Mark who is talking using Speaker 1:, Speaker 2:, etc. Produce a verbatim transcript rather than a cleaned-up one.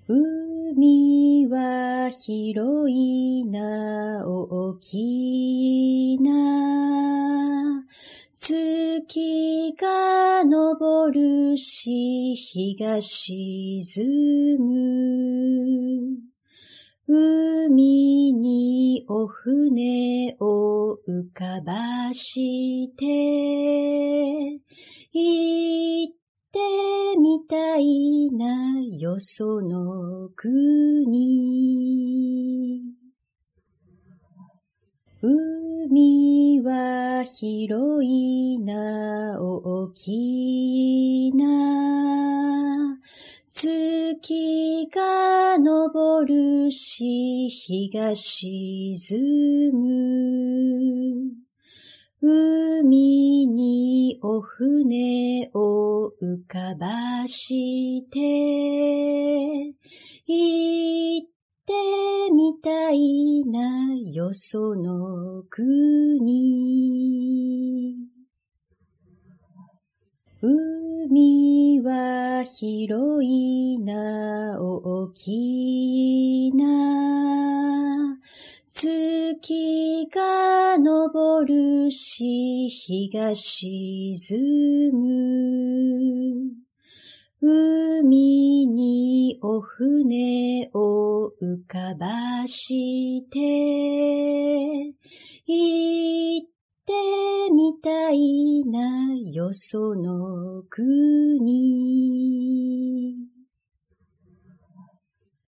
Speaker 1: 海は広いな、大きな。月が昇るし、日が沈む。海にお船を浮かばして、行ってみたいな、よその国。海は広いな、大きな。月が昇るし、日が沈む。海にお船を浮かばして、行ってみたいな、よその国。海は広いな、大きな。月が昇るし、日が沈む。海にお船を浮かばして、行ってみたいな、よその国。